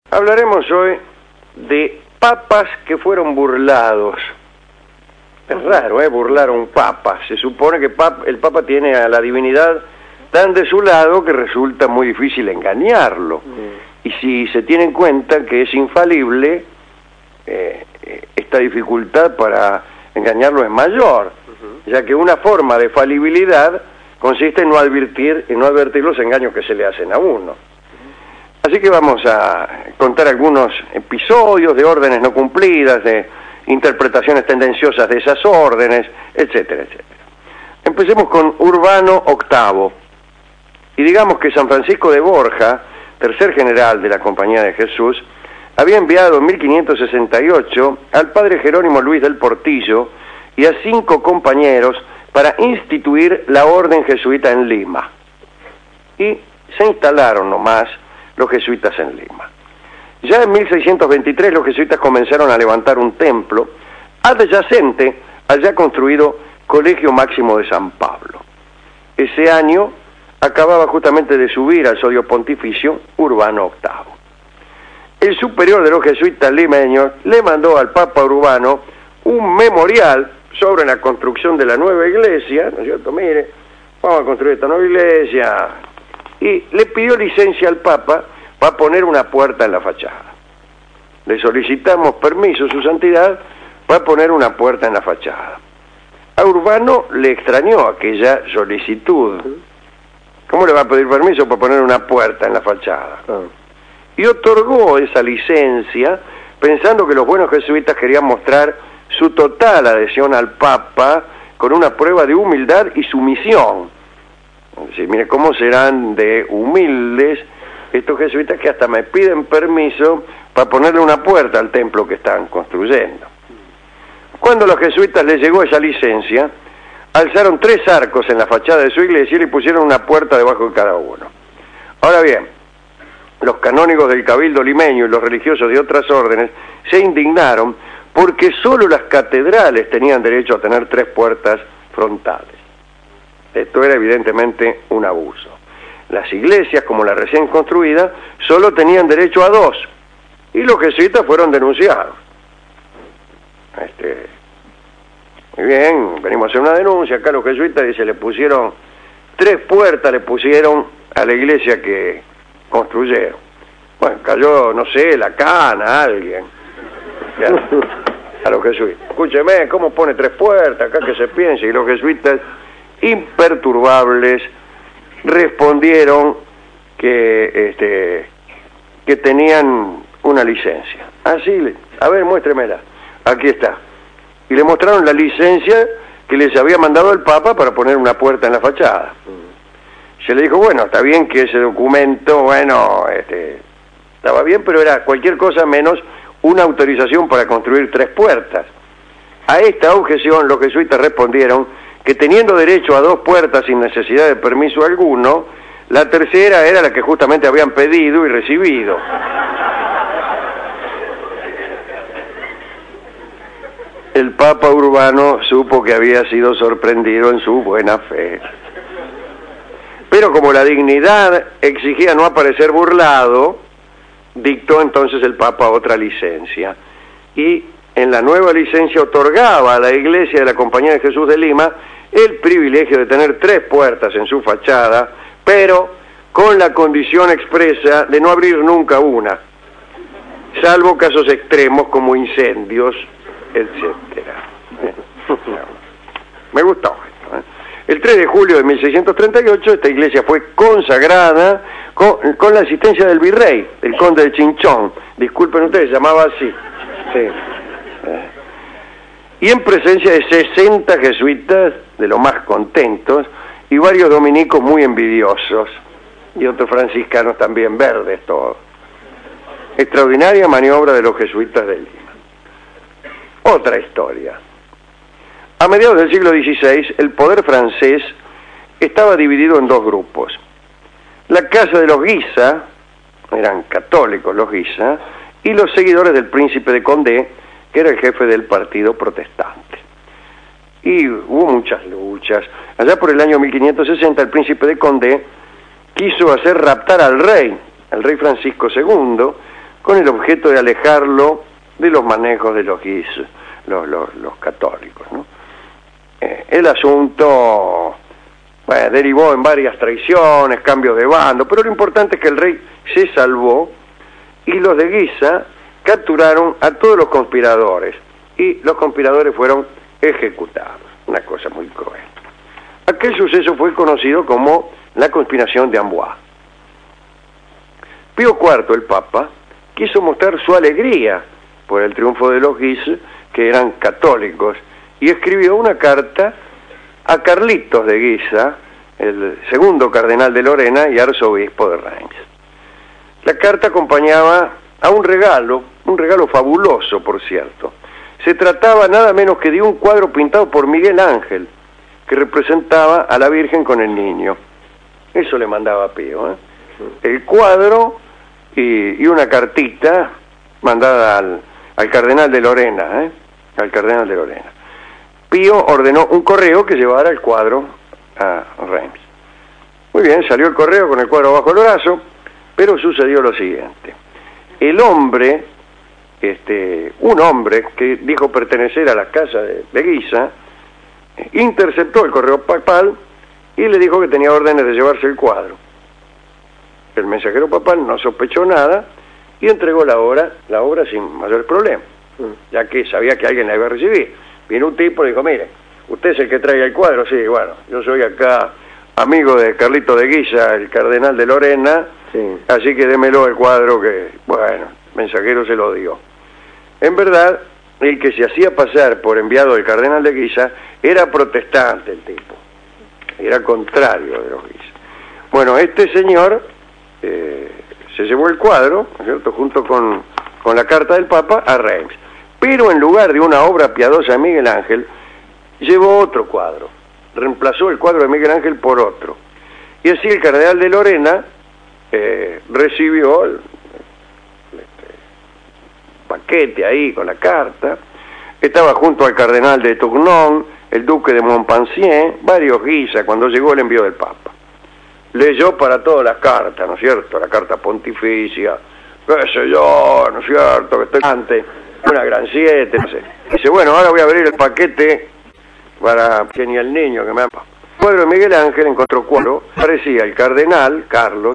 Hablaremos hoy de papas que fueron burlados. Es raro, burlar a un papa. Se supone que el papa tiene a la divinidad tan de su lado que resulta muy difícil engañarlo. Y si se tiene en cuenta que es infalible, esta dificultad para engañarlo es mayor, ya que una forma de falibilidad consiste en no advertir los engaños que se le hacen a uno. Así que vamos a contar algunos episodios de órdenes no cumplidas, de interpretaciones tendenciosas de esas órdenes, etcétera, etcétera. Empecemos con Urbano VIII. Y digamos que San Francisco de Borja, tercer general de la Compañía de Jesús, había enviado en 1568 al padre Jerónimo Luis del Portillo y a 5 compañeros para instituir la orden jesuita en Lima. Y se instalaron nomás los jesuitas en Lima. Ya en 1623 los jesuitas comenzaron a levantar un templo adyacente al ya construido Colegio Máximo de San Pablo. Ese año acababa justamente de subir al sodio pontificio Urbano VIII. El superior de los jesuitas limeños le mandó al Papa Urbano un memorial sobre la construcción de la nueva iglesia, ¿no es cierto? Mire, vamos a construir esta nueva iglesia, y le pidió licencia al Papa para poner una puerta en la fachada. Le solicitamos permiso, su santidad, para poner una puerta en la fachada. A Urbano le extrañó aquella solicitud. ¿Cómo le va a pedir permiso para poner una puerta en la fachada? Y otorgó esa licencia pensando que los buenos jesuitas querían mostrar su total adhesión al Papa con una prueba de humildad y sumisión. Es decir, mire cómo serán de humildes estos jesuitas que hasta me piden permiso para ponerle una puerta al templo que están construyendo. Cuando a los jesuitas les llegó esa licencia, alzaron 3 arcos en la fachada de su iglesia y le pusieron una puerta debajo de cada uno. Ahora bien, los canónigos del Cabildo limeño y los religiosos de otras órdenes se indignaron porque solo las catedrales tenían derecho a tener 3 puertas frontales. Esto era evidentemente un abuso. Las iglesias, como la recién construida, solo tenían derecho a 2, y los jesuitas fueron denunciados. Muy bien, venimos a hacer una denuncia, acá los jesuitas dice, le pusieron 3 puertas, le pusieron a la iglesia que construyeron. Bueno, cayó, no sé, la cana a alguien. A los jesuitas. Escúcheme, ¿cómo pone 3 puertas? Acá que se piense. Y los jesuitas, imperturbables, respondieron que tenían una licencia. Así, a ver, muéstremela. Aquí está. Y le mostraron la licencia que les había mandado el Papa para poner una puerta en la fachada. Se le dijo, bueno, está bien que ese documento, bueno, estaba bien, pero era cualquier cosa menos una autorización para construir 3 puertas. A esta objeción los jesuitas respondieron que teniendo derecho a 2 puertas sin necesidad de permiso alguno, la tercera era la que justamente habían pedido y recibido. El Papa Urbano supo que había sido sorprendido en su buena fe. Pero como la dignidad exigía no aparecer burlado, dictó entonces el Papa otra licencia. Y en la nueva licencia otorgaba a la Iglesia de la Compañía de Jesús de Lima el privilegio de tener 3 puertas en su fachada, pero con la condición expresa de no abrir nunca una, salvo casos extremos como incendios, etcétera. Me gustó esto, El 3 de julio de 1638 esta iglesia fue consagrada con la asistencia del virrey, el conde de Chinchón. Disculpen ustedes, se llamaba así. Sí. Y en presencia de 60 jesuitas, de los más contentos, y varios dominicos muy envidiosos, y otros franciscanos también verdes todos. Extraordinaria maniobra de los jesuitas de Lima. Otra historia. A mediados del siglo XVI, el poder francés estaba dividido en 2 grupos. La casa de los Guisa, eran católicos los Guisa, y los seguidores del príncipe de Condé, que era el jefe del partido protestante. Y hubo muchas luchas. Allá por el año 1560, el príncipe de Condé quiso hacer raptar al rey Francisco II, con el objeto de alejarlo de los manejos de los guis, los católicos, ¿no? El asunto derivó en varias traiciones, cambios de bando, pero lo importante es que el rey se salvó y los de Guisa capturaron a todos los conspiradores y los conspiradores fueron ejecutados. Una cosa muy cruel. Aquel suceso fue conocido como la conspiración de Amboise. Pío IV, el Papa, quiso mostrar su alegría por el triunfo de los Guis, que eran católicos, y escribió una carta a Carlitos de Guisa, el segundo cardenal de Lorena y arzobispo de Reims. La carta acompañaba a un regalo fabuloso, por cierto. Se trataba nada menos que de un cuadro pintado por Miguel Ángel, que representaba a la Virgen con el niño. Eso le mandaba a Pío, ¿eh? El cuadro y una cartita mandada al cardenal de Lorena, ¿eh? Al cardenal de Lorena. Pío ordenó un correo que llevara el cuadro a Reims. Muy bien, salió el correo con el cuadro bajo el brazo, pero sucedió lo siguiente. El hombre, un hombre que dijo pertenecer a la casa de Guisa, interceptó el correo papal y le dijo que tenía órdenes de llevarse el cuadro. El mensajero papal no sospechó nada y entregó la obra sin mayor problema, ya que sabía que alguien la iba a recibir. Vino un tipo y dijo, mire, usted es el que trae el cuadro. Sí, bueno, yo soy acá amigo de Carlito de Guisa, el cardenal de Lorena, sí. Así que démelo el cuadro que, bueno, el mensajero se lo dio. En verdad, el que se hacía pasar por enviado del cardenal de Guisa era protestante el tipo, era contrario de los Guisa. Bueno, este señor se llevó el cuadro, ¿no es cierto?, junto con la carta del Papa a Reims, pero en lugar de una obra piadosa de Miguel Ángel, llevó otro cuadro, reemplazó el cuadro de Miguel Ángel por otro, y así el cardenal de Lorena recibió el paquete ahí con la carta. Estaba junto al cardenal de Tournon, el duque de Montpensier, varios Guisa, cuando llegó el envío del Papa. Leyó para todas las cartas, ¿no es cierto? La carta pontificia, qué sé yo, ¿no es cierto? Que estoy ante una gran 7, no sé. Dice, bueno, ahora voy a abrir el paquete para que ni el niño que me ha... El cuadro de Miguel Ángel encontró cuadro, parecía el cardenal, Carlos,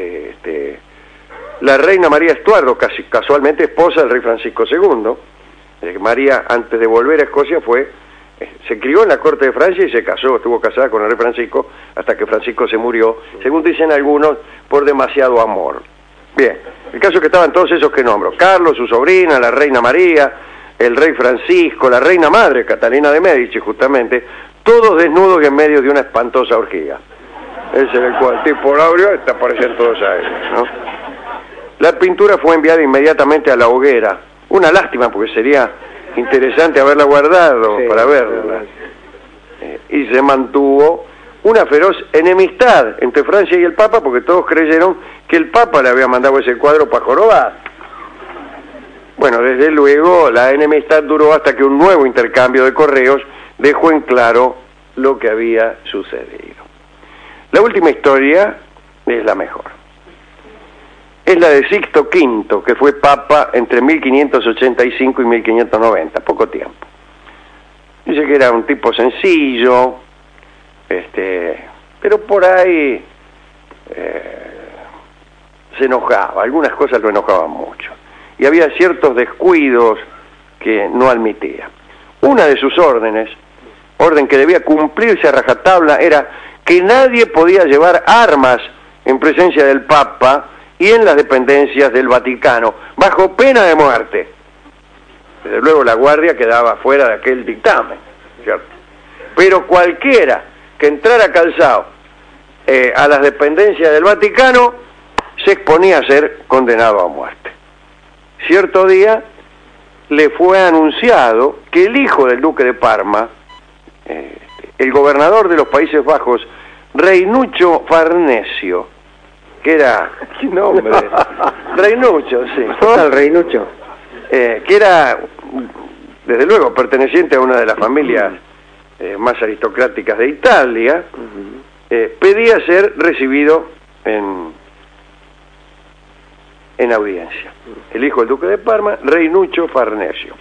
la reina María Estuardo, casi casualmente esposa del rey Francisco II. María, antes de volver a Escocia, se crió en la corte de Francia y se casó, estuvo casada con el rey Francisco hasta que Francisco se murió, según dicen algunos, por demasiado amor. Bien, el caso es que estaban todos esos que nombro, Carlos, su sobrina, la reina María, el rey Francisco, la reina madre, Catalina de Médici, justamente, todos desnudos y en medio de una espantosa orgía. Ese era el cual tipo lo abrió, aparecían todos a ellos, ¿no? La pintura fue enviada inmediatamente a la hoguera. Una lástima, porque sería interesante haberla guardado, sí, para verla. Y se mantuvo una feroz enemistad entre Francia y el Papa, porque todos creyeron que el Papa le había mandado ese cuadro para jorobar. Bueno, desde luego la enemistad duró hasta que un nuevo intercambio de correos dejó en claro lo que había sucedido. La última historia es la mejor. Es la de Sixto V, que fue papa entre 1585 y 1590, poco tiempo. Dice que era un tipo sencillo, pero por ahí se enojaba, algunas cosas lo enojaban mucho. Y había ciertos descuidos que no admitía. Una de sus órdenes, orden que debía cumplirse a rajatabla, era que nadie podía llevar armas en presencia del Papa y en las dependencias del Vaticano, bajo pena de muerte. Desde luego la guardia quedaba fuera de aquel dictamen, ¿cierto? Pero cualquiera que entrara calzado a las dependencias del Vaticano se exponía a ser condenado a muerte. Cierto día le fue anunciado que el hijo del duque de Parma, el gobernador de los Países Bajos, Reinuccio Farnesio, que era... ¿Qué nombre? Reinuccio, sí. ¿El Reinuccio? Que era, desde luego, perteneciente a una de las familias más aristocráticas de Italia, pedía ser recibido en en audiencia. El hijo del duque de Parma, Reinuccio Farnesio.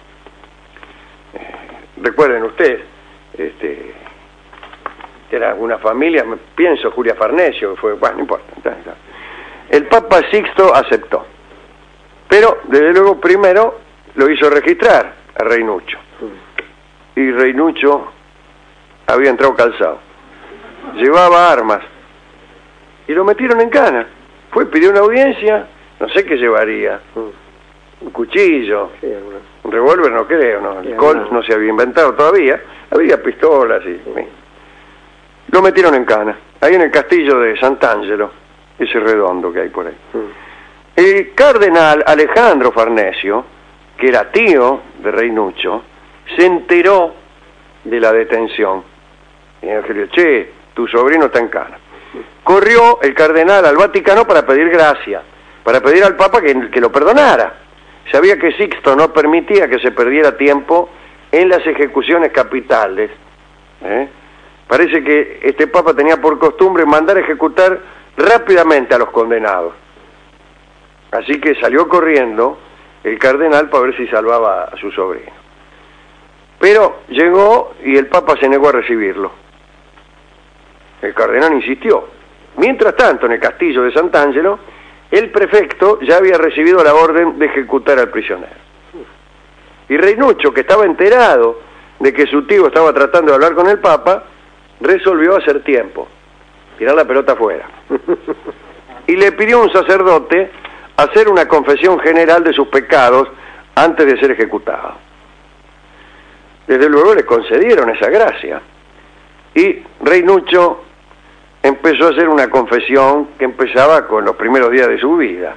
Recuerden ustedes, que era una familia, pienso Julia Farnesio, que fue, bueno, no importa. El Papa Sixto aceptó, pero desde luego primero lo hizo registrar a Reinuccio, y Reinuccio había entrado calzado, llevaba armas, y lo metieron en cana. Fue, pidió una audiencia, no sé qué llevaría, un cuchillo, sí, un revólver no creo, no, el Colt no se había inventado todavía, había pistolas y... Lo metieron en cana, ahí en el castillo de Sant'Angelo, ese redondo que hay por ahí. El cardenal Alejandro Farnesio, que era tío de Reinuccio, se enteró de la detención. Y le dijo, che, tu sobrino está en cana. Corrió el cardenal al Vaticano para pedir gracia, para pedir al Papa que lo perdonara. Sabía que Sixto no permitía que se perdiera tiempo en las ejecuciones capitales. Parece que este Papa tenía por costumbre mandar a ejecutar rápidamente a los condenados. Así que salió corriendo el cardenal para ver si salvaba a su sobrino. Pero llegó y el Papa se negó a recibirlo. El cardenal insistió. Mientras tanto, en el castillo de Sant'Angelo, el prefecto ya había recibido la orden de ejecutar al prisionero. Y Reinuccio, que estaba enterado de que su tío estaba tratando de hablar con el Papa, resolvió hacer tiempo, tirar la pelota afuera. Y le pidió a un sacerdote hacer una confesión general de sus pecados antes de ser ejecutado. Desde luego le concedieron esa gracia. Y Reinuccio empezó a hacer una confesión que empezaba con los primeros días de su vida.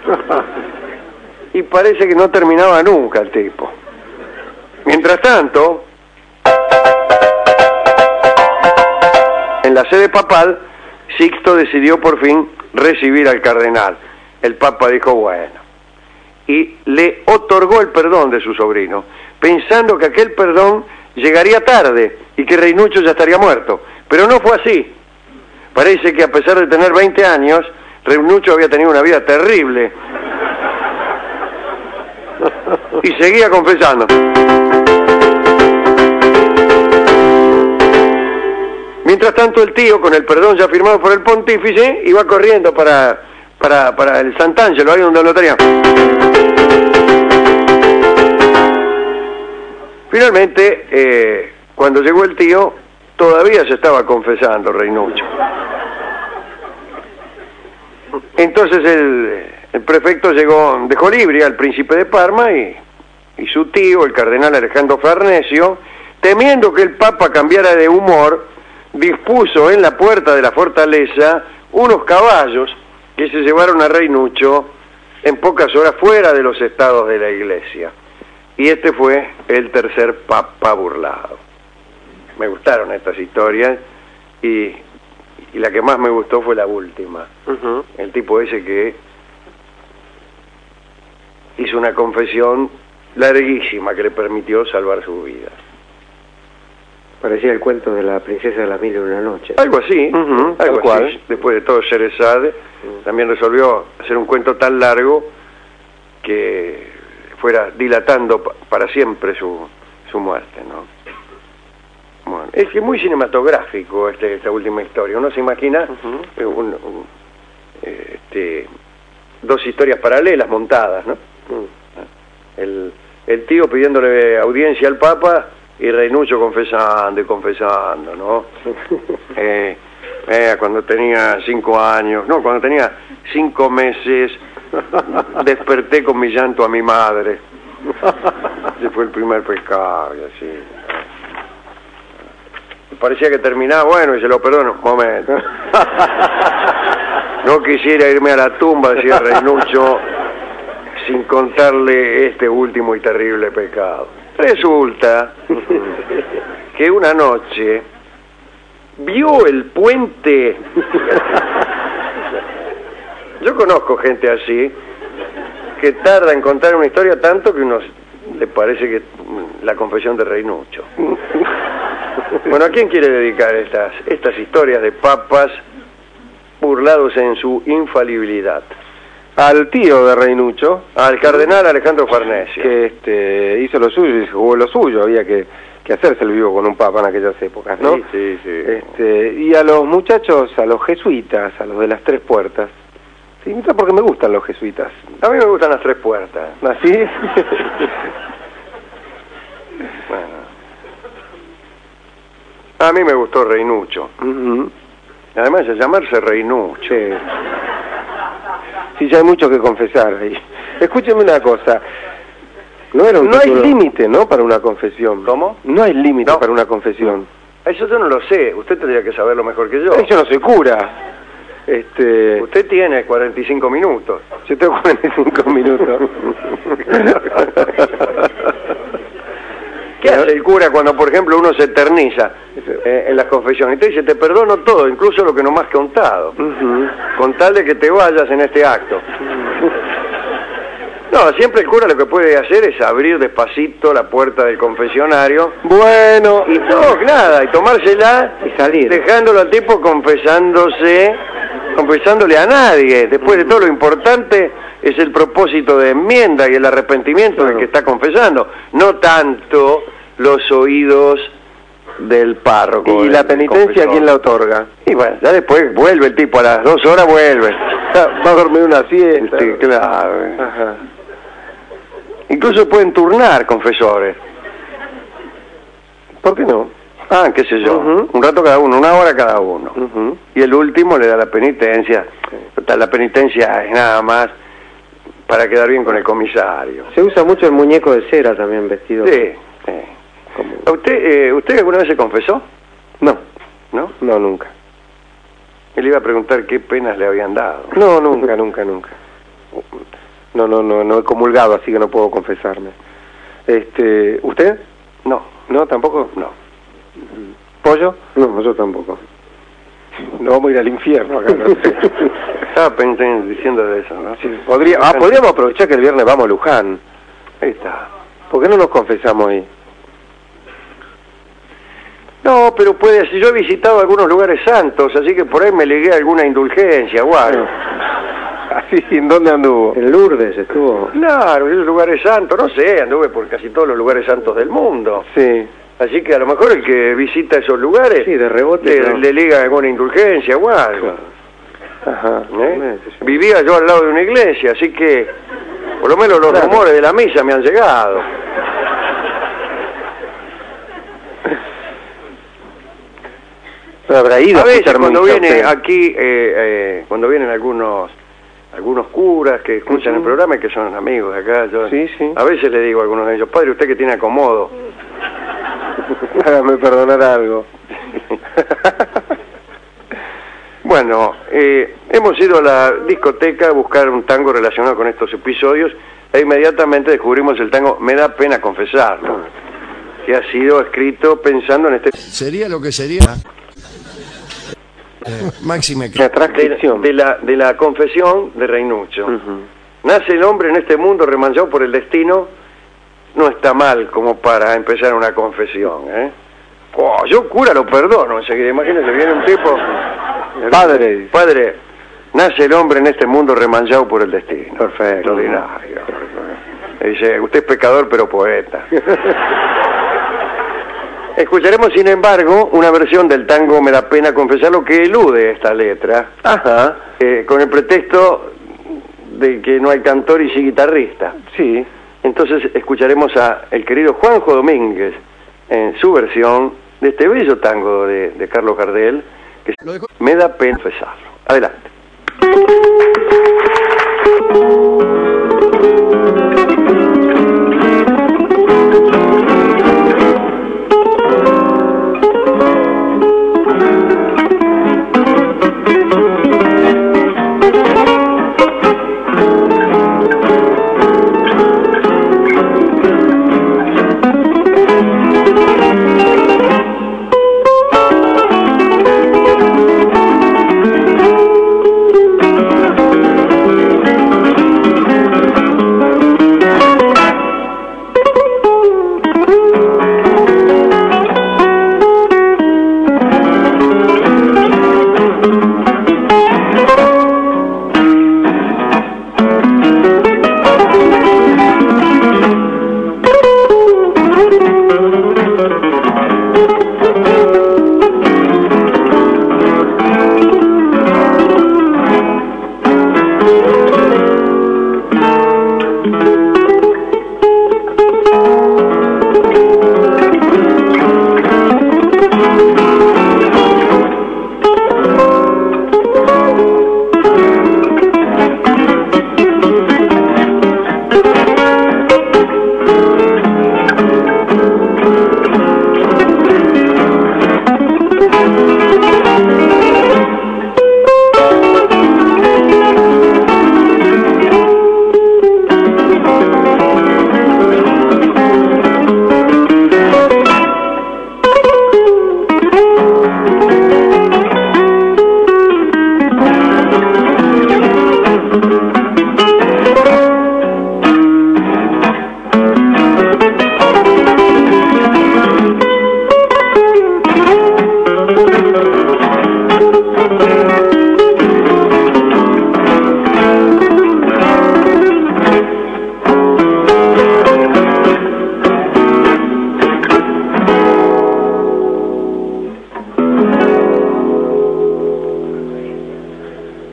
Y parece que no terminaba nunca el tipo. Mientras tanto, en la sede papal, Sixto decidió por fin recibir al cardenal. El Papa dijo, bueno, y le otorgó el perdón de su sobrino, pensando que aquel perdón llegaría tarde y que Reinuccio ya estaría muerto. Pero no fue así. Parece que a pesar de tener 20 años, Reinuccio había tenido una vida terrible. Y seguía confesando. Mientras tanto, el tío, con el perdón ya firmado por el pontífice, iba corriendo para el Sant'Angelo, ahí donde lo tenía. Finalmente, cuando llegó el tío, todavía se estaba confesando Reinuccio. Entonces el prefecto dejó libre al príncipe de Parma y su tío, el cardenal Alejandro Farnesio, temiendo que el Papa cambiara de humor, dispuso en la puerta de la fortaleza unos caballos que se llevaron a Reinuccio en pocas horas fuera de los estados de la iglesia. Y este fue el tercer Papa burlado. Me gustaron estas historias y la que más me gustó fue la última. El tipo ese que hizo una confesión larguísima que le permitió salvar su vida. Parecía el cuento de la princesa de las mil y una noches. Algo así, algo así. Después de todo Sherezade, también resolvió hacer un cuento tan largo que fuera dilatando para siempre su muerte, ¿no? Bueno, es que es muy cinematográfico esta última historia. Uno se imagina dos historias paralelas montadas, ¿no? El tío pidiéndole audiencia al Papa y Reinuccio confesando y confesando, ¿no? Cuando tenía 5 años, no, cuando tenía 5 meses, desperté con mi llanto a mi madre. Ese fue el primer pecado, y así. Parecía que terminaba, bueno, y se lo perdono, un momento. No quisiera irme a la tumba, decía Reinuccio, sin contarle este último y terrible pecado. Resulta que una noche vio el puente. Yo conozco gente así, que tarda en contar una historia tanto que uno le parece que la confesión de Reinuccio. Bueno, ¿a quién quiere dedicar estas historias de papas burlados en su infalibilidad? al tío de Reinucho, Al cardenal Alejandro Farnesio. que hizo lo suyo y jugó lo suyo, había que hacerse el vivo con un papa en aquellas épocas, ¿no? Sí. Y a los muchachos, a los jesuitas, a los de las tres puertas, sí, porque me gustan los jesuitas. A mí me gustan las tres puertas. ¿Así? Bueno. A mí me gustó Reinucho. Ujú. Además de llamarse Reinucho. Sí. Sí, ya hay mucho que confesar ahí. Escúcheme una cosa. No hay límite, ¿no? Para una confesión. ¿Cómo? No hay límite No. para una confesión. Eso yo no lo sé. Usted tendría que saberlo mejor que yo. Yo no soy cura. Usted tiene 45 minutos. Yo tengo 45 minutos. ¿Qué hace el cura cuando, por ejemplo, uno se eterniza en las confesiones? Y te dice, te perdono todo, incluso lo que no me has contado, con tal de que te vayas en este acto. No, siempre el cura lo que puede hacer es abrir despacito la puerta del confesionario. Bueno. Y no, nada, y tomársela Y salir. dejándolo al tipo confesándole a nadie. Después de todo, lo importante es el propósito de enmienda y el arrepentimiento del que está confesando, no tanto los oídos del párroco. ¿Y la penitencia quién la otorga? Y bueno, ya después vuelve el tipo, a las 2 horas vuelve. Va a dormir una siesta. Sí, claro. Ajá. Incluso pueden turnar confesores. ¿Por qué no? Ah, qué sé yo, un rato cada uno, 1 hora cada uno. Y el último le da la penitencia. Total, la penitencia es nada más para quedar bien con el comisario. Se usa mucho el muñeco de cera también vestido. Sí. ¿Usted alguna vez se confesó? No, ¿No? no, nunca. Él iba a preguntar qué penas le habían dado. No, nunca. No he comulgado, así que no puedo confesarme. ¿Usted? No. ¿No, tampoco? No. ¿Pollo? No, yo tampoco. No vamos a ir al infierno acá. ¿No? Estaba diciendo de eso, ¿no? Sí, podríamos aprovechar que el viernes vamos a Luján. Ahí está. ¿Por qué no nos confesamos ahí? No, pero puede ser. Yo he visitado algunos lugares santos, así que por ahí me ligué a alguna indulgencia o algo. Así, ¿en dónde anduvo? En Lourdes estuvo. Claro, esos lugares santos, no sé, anduve por casi todos los lugares santos del mundo. Sí. Así que a lo mejor el que visita esos lugares Sí, de rebote. le liga alguna indulgencia o algo. Ajá. Vivía yo al lado de una iglesia, así que por lo menos los rumores de la misa me han llegado. No habrá ido A veces escuchar cuando misa viene usted. aquí, cuando vienen algunos curas que escuchan el programa y que son amigos de acá, yo Sí. a veces le digo a algunos de ellos, padre, usted que tiene acomodo. Hágame perdonar algo. Bueno, hemos ido a la discoteca a buscar un tango relacionado con estos episodios e inmediatamente descubrimos el tango Me da pena confesarlo, que ha sido escrito pensando en este... Sería lo que sería. Máxime La transcripción. de la confesión de Reinucho. Nace el hombre en este mundo remanchado por el destino, no está mal como para empezar una confesión, ¿eh? Yo cura lo perdono enseguida, imagínese, viene un tipo... Padre, nace el hombre en este mundo remanchado por el destino. Perfecto. Extraordinario. Dice, usted es pecador pero poeta. Escucharemos, sin embargo, una versión del tango Me da pena confesarlo que elude esta letra. Ajá. Con el pretexto de que no hay cantor y sí guitarrista. Sí. Entonces escucharemos a el querido Juanjo Domínguez en su versión de este bello tango de Carlos Gardel, que Me da pena confesarlo. Adelante.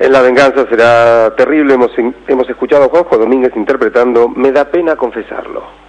En La venganza será terrible hemos escuchado a Juanjo Domínguez interpretando Me da pena confesarlo.